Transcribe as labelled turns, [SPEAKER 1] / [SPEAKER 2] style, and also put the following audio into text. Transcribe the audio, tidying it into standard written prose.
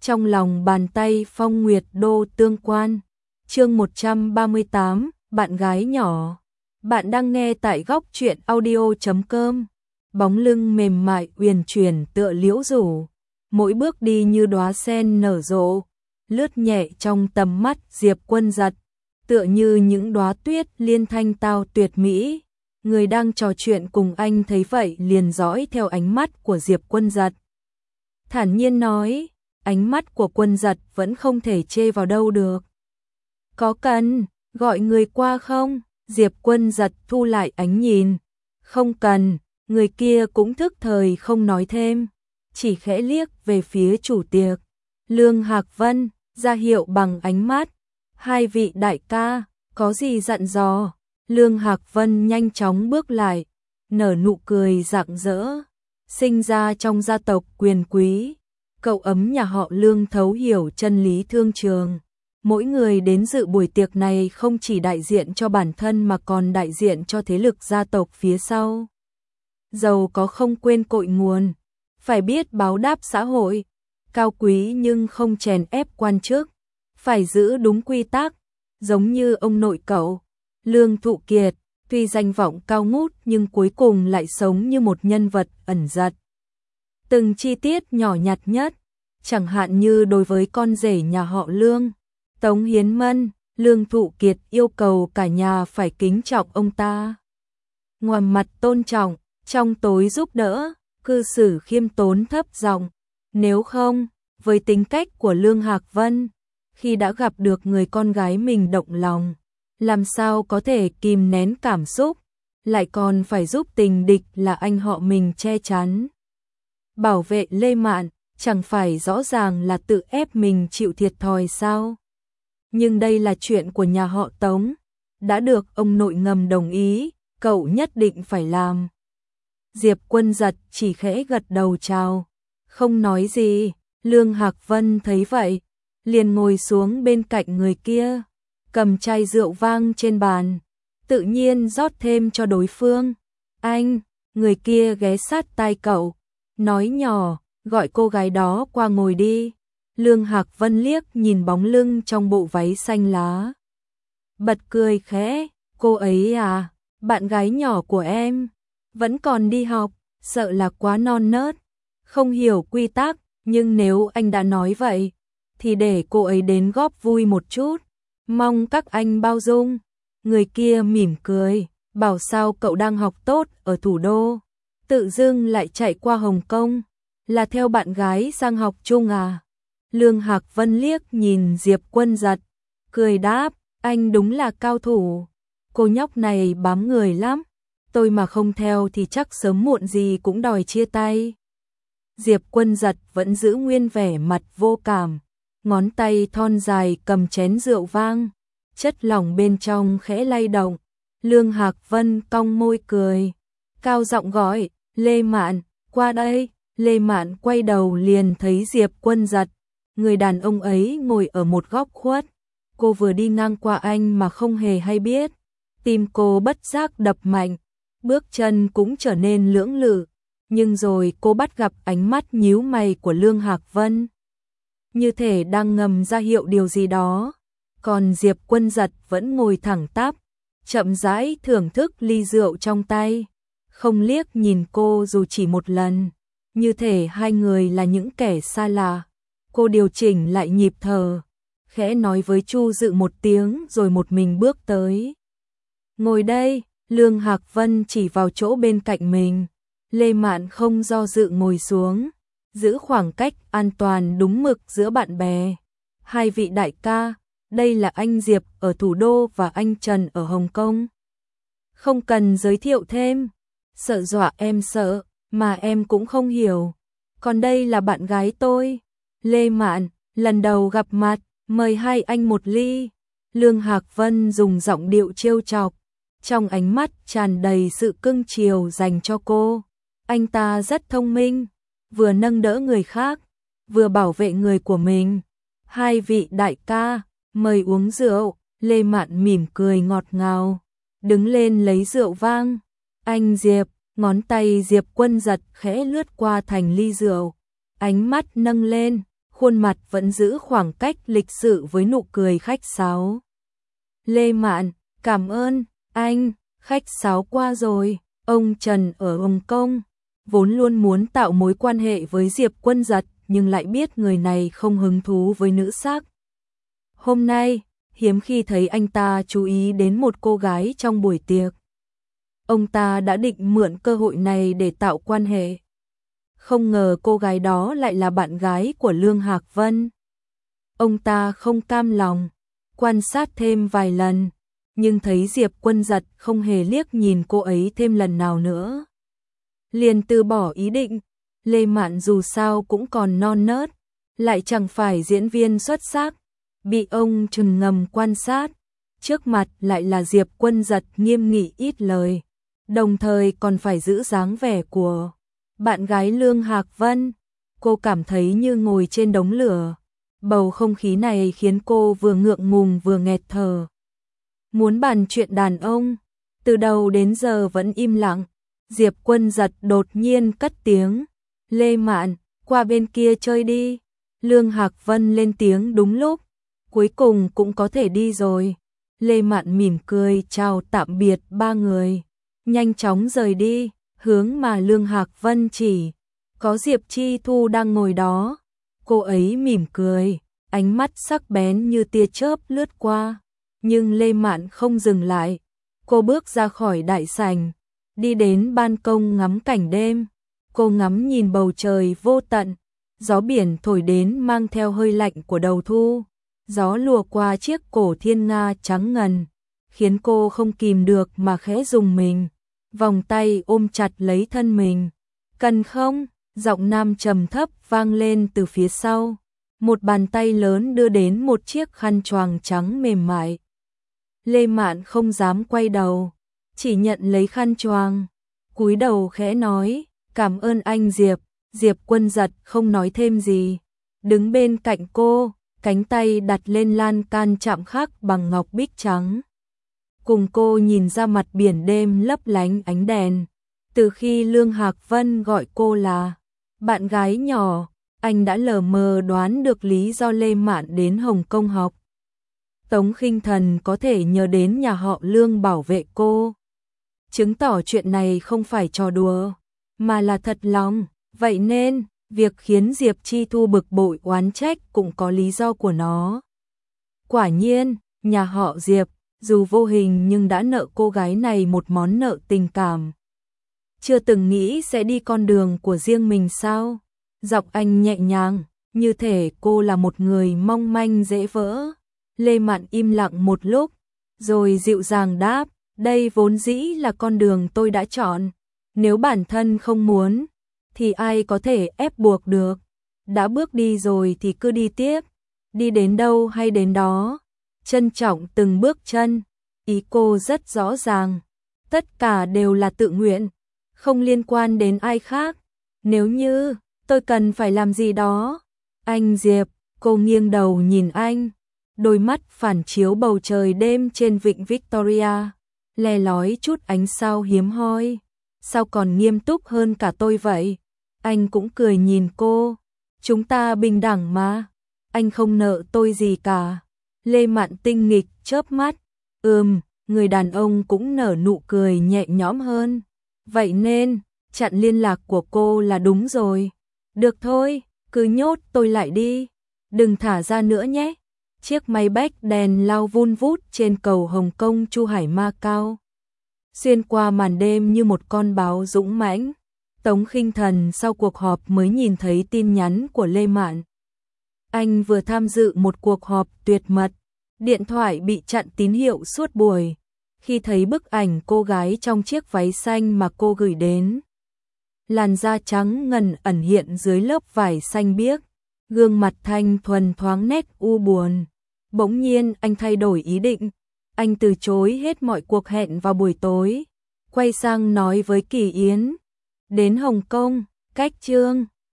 [SPEAKER 1] trong lòng bàn tay Phong Nguyệt Đô tương quan. Chương 138, bạn gái nhỏ. Bạn đang nghe tại góc truyện audio.com. Bóng lưng mềm mại uyển chuyển tựa liễu rủ, mỗi bước đi như đóa sen nở rộ, lướt nhẹ trong tầm mắt Diệp Quân Giật, tựa như những đóa tuyết liên thanh tao tuyệt mỹ. Người đang trò chuyện cùng anh thấy vậy liền dõi theo ánh mắt của Diệp Quân Giật. Thản nhiên nói, ánh mắt của Quân Giật vẫn không thể chê vào đâu được. Có cần gọi người qua không? Diệp Quân Giật thu lại ánh nhìn. Không cần, người kia cũng thức thời không nói thêm, chỉ khẽ liếc về phía chủ tiệc. Lương Hạc Vân ra hiệu bằng ánh mắt. Hai vị đại ca, có gì dặn dò? Lương Hạc Vân nhanh chóng bước lại, nở nụ cười rạng rỡ. Sinh ra trong gia tộc quyền quý, cậu ấm nhà họ Lương thấu hiểu chân lý thương trường. Mỗi người đến dự buổi tiệc này không chỉ đại diện cho bản thân mà còn đại diện cho thế lực gia tộc phía sau. Giàu có không quên cội nguồn, phải biết báo đáp xã hội, cao quý nhưng không chèn ép quan chức, phải giữ đúng quy tắc, giống như ông nội cậu, Lương Thụ Kiệt, tuy danh vọng cao ngút nhưng cuối cùng lại sống như một nhân vật ẩn giật. Từng chi tiết nhỏ nhặt nhất, chẳng hạn như đối với con rể nhà họ Lương, Tống Hiến Mân, Lương Thụ Kiệt yêu cầu cả nhà phải kính trọng ông ta. Ngoài mặt tôn trọng, trong tối giúp đỡ, cư xử khiêm tốn thấp giọng. Nếu không, với tính cách của Lương Hạc Vân, khi đã gặp được người con gái mình động lòng, làm sao có thể kìm nén cảm xúc, lại còn phải giúp tình địch là anh họ mình che chắn. Bảo vệ Lê Mạn, chẳng phải rõ ràng là tự ép mình chịu thiệt thòi sao? Nhưng đây là chuyện của nhà họ Tống, đã được ông nội ngầm đồng ý, cậu nhất định phải làm. Diệp Quân Giật chỉ khẽ gật đầu chào, không nói gì. Lương Hạc Vân thấy vậy, liền ngồi xuống bên cạnh người kia, cầm chai rượu vang trên bàn, tự nhiên rót thêm cho đối phương. Anh, người kia ghé sát tai cậu, nói nhỏ, gọi cô gái đó qua ngồi đi. Lương Hạc Vân liếc nhìn bóng lưng trong bộ váy xanh lá, bật cười khẽ, cô ấy à, bạn gái nhỏ của em, vẫn còn đi học, sợ là quá non nớt, không hiểu quy tắc, nhưng nếu anh đã nói vậy, thì để cô ấy đến góp vui một chút, mong các anh bao dung. Người kia mỉm cười, bảo sao cậu đang học tốt ở thủ đô, tự dưng lại chạy qua Hồng Kông, là theo bạn gái sang học chung à? Lương Hạc Vân liếc nhìn Diệp Quân Giật, cười đáp, anh đúng là cao thủ, cô nhóc này bám người lắm, tôi mà không theo thì chắc sớm muộn gì cũng đòi chia tay. Diệp Quân Giật vẫn giữ nguyên vẻ mặt vô cảm, ngón tay thon dài cầm chén rượu vang, chất lỏng bên trong khẽ lay động. Lương Hạc Vân cong môi cười, cao giọng gọi, Lê Mạn, qua đây. Lê Mạn quay đầu liền thấy Diệp Quân Giật, người đàn ông ấy ngồi ở một góc khuất. Cô vừa đi ngang qua anh mà không hề hay biết, tim cô bất giác đập mạnh, bước chân cũng trở nên lưỡng lự. Nhưng rồi cô bắt gặp ánh mắt nhíu mày của Lương Hạc Vân, như thể đang ngầm ra hiệu điều gì đó. Còn Diệp Quân Giật vẫn ngồi thẳng tắp, chậm rãi thưởng thức ly rượu trong tay, không liếc nhìn cô dù chỉ một lần, như thể hai người là những kẻ xa lạ. Cô điều chỉnh lại nhịp thở, khẽ nói với Chu Dự một tiếng rồi một mình bước tới. Ngồi đây. Lương Hạc Vân chỉ vào chỗ bên cạnh mình. Lê Mạn không do dự ngồi xuống, giữ khoảng cách an toàn đúng mực giữa bạn bè. Hai vị đại ca, đây là anh Diệp ở thủ đô và anh Trần ở Hồng Kông. Không cần giới thiệu thêm, sợ dọa em sợ, mà em cũng không hiểu. Còn đây là bạn gái tôi, Lê Mạn, lần đầu gặp mặt, mời hai anh một ly. Lương Hạc Vân dùng giọng điệu trêu chọc, trong ánh mắt tràn đầy sự cưng chiều dành cho cô. Anh ta rất thông minh, vừa nâng đỡ người khác, vừa bảo vệ người của mình. Hai vị đại ca, mời uống rượu. Lê Mạn mỉm cười ngọt ngào, đứng lên lấy rượu vang. Anh Diệp, ngón tay Diệp Quân Giật khẽ lướt qua thành ly rượu, ánh mắt nâng lên, khuôn mặt vẫn giữ khoảng cách lịch sự với nụ cười khách sáo. Lê Mạn, cảm ơn, anh, khách sáo qua rồi, ông Trần ở Hồng Kông, vốn luôn muốn tạo mối quan hệ với Diệp Quân Giật nhưng lại biết người này không hứng thú với nữ sắc. Hôm nay, hiếm khi thấy anh ta chú ý đến một cô gái trong buổi tiệc. Ông ta đã định mượn cơ hội này để tạo quan hệ. Không ngờ cô gái đó lại là bạn gái của Lương Hạc Vân. Ông ta không cam lòng, quan sát thêm vài lần, nhưng thấy Diệp Quân Giật không hề liếc nhìn cô ấy thêm lần nào nữa. Liền từ bỏ ý định. Lê Mạn dù sao cũng còn non nớt, lại chẳng phải diễn viên xuất sắc, bị ông trừng ngầm quan sát. Trước mặt lại là Diệp Quân Giật nghiêm nghị ít lời, đồng thời còn phải giữ dáng vẻ của bạn gái Lương Hạc Vân. Cô cảm thấy như ngồi trên đống lửa. Bầu không khí này khiến cô vừa ngượng ngùng vừa nghẹt thở. Muốn bàn chuyện đàn ông, từ đầu đến giờ vẫn im lặng. Diệp Quân Giật đột nhiên cất tiếng. Lê Mạn, qua bên kia chơi đi. Lương Hạc Vân lên tiếng đúng lúc. Cuối cùng cũng có thể đi rồi. Lê Mạn mỉm cười chào tạm biệt ba người. Nhanh chóng rời đi, hướng mà Lương Hạc Vân chỉ. Có Diệp Chi Thu đang ngồi đó. Cô ấy mỉm cười, ánh mắt sắc bén như tia chớp lướt qua. Nhưng Lê Mạn không dừng lại. Cô bước ra khỏi đại sảnh, đi đến ban công ngắm cảnh đêm. Cô ngắm nhìn bầu trời vô tận, gió biển thổi đến mang theo hơi lạnh của đầu thu. Gió lùa qua chiếc cổ thiên nga trắng ngần, khiến cô không kìm được mà khẽ rùng mình. Vòng tay ôm chặt lấy thân mình. Cần không? Giọng nam trầm thấp vang lên từ phía sau. Một bàn tay lớn đưa đến một chiếc khăn choàng trắng mềm mại. Lê Mạn không dám quay đầu, chỉ nhận lấy khăn choàng, cúi đầu khẽ nói, cảm ơn anh Diệp. Diệp Quân Giật không nói thêm gì, đứng bên cạnh cô, cánh tay đặt lên lan can chạm khắc bằng ngọc bích trắng. Cùng cô nhìn ra mặt biển đêm lấp lánh ánh đèn. Từ khi Lương Hạc Vân gọi cô là bạn gái nhỏ, anh đã lờ mờ đoán được lý do Lê Mạn đến Hồng Kông học. Tống Khinh Thần có thể nhờ đến nhà họ Lương bảo vệ cô, chứng tỏ chuyện này không phải trò đùa, mà là thật lòng. Vậy nên, việc khiến Diệp Chi Thu bực bội oán trách cũng có lý do của nó. Quả nhiên, nhà họ Diệp, dù vô hình nhưng đã nợ cô gái này một món nợ tình cảm. Chưa từng nghĩ sẽ đi con đường của riêng mình sao? Giọng anh nhẹ nhàng, như thể cô là một người mong manh dễ vỡ. Lê Mạn im lặng một lúc, rồi dịu dàng đáp, đây vốn dĩ là con đường tôi đã chọn. Nếu bản thân không muốn, thì ai có thể ép buộc được. Đã bước đi rồi thì cứ đi tiếp, đi đến đâu hay đến đó. Trân trọng từng bước chân, ý cô rất rõ ràng. Tất cả đều là tự nguyện, không liên quan đến ai khác. Nếu như tôi cần phải làm gì đó, anh Diệp, cô nghiêng đầu nhìn anh. Đôi mắt phản chiếu bầu trời đêm trên vịnh Victoria, le lói chút ánh sao hiếm hoi. Sao còn nghiêm túc hơn cả tôi vậy? Anh cũng cười nhìn cô. Chúng ta bình đẳng mà. Anh không nợ tôi gì cả. Lê Mạn tinh nghịch chớp mắt. Người đàn ông cũng nở nụ cười nhẹ nhõm hơn. Vậy nên, chặn liên lạc của cô là đúng rồi. Được thôi, cứ nhốt tôi lại đi. Đừng thả ra nữa nhé. Chiếc máy bách đèn lao vun vút trên cầu Hồng Kông Chu Hải Ma Cao. Xuyên qua màn đêm như một con báo dũng mãnh. Tống Khinh Thần sau cuộc họp mới nhìn thấy tin nhắn của Lê Mạn. Anh vừa tham dự một cuộc họp tuyệt mật, điện thoại bị chặn tín hiệu suốt buổi. Khi thấy bức ảnh cô gái trong chiếc váy xanh mà cô gửi đến, làn da trắng ngần ẩn hiện dưới lớp vải xanh biếc, gương mặt thanh thuần thoáng nét u buồn. Bỗng nhiên anh thay đổi ý định, anh từ chối hết mọi cuộc hẹn vào buổi tối, quay sang nói với Kỳ Yến, đến Hồng Kông, cách Trương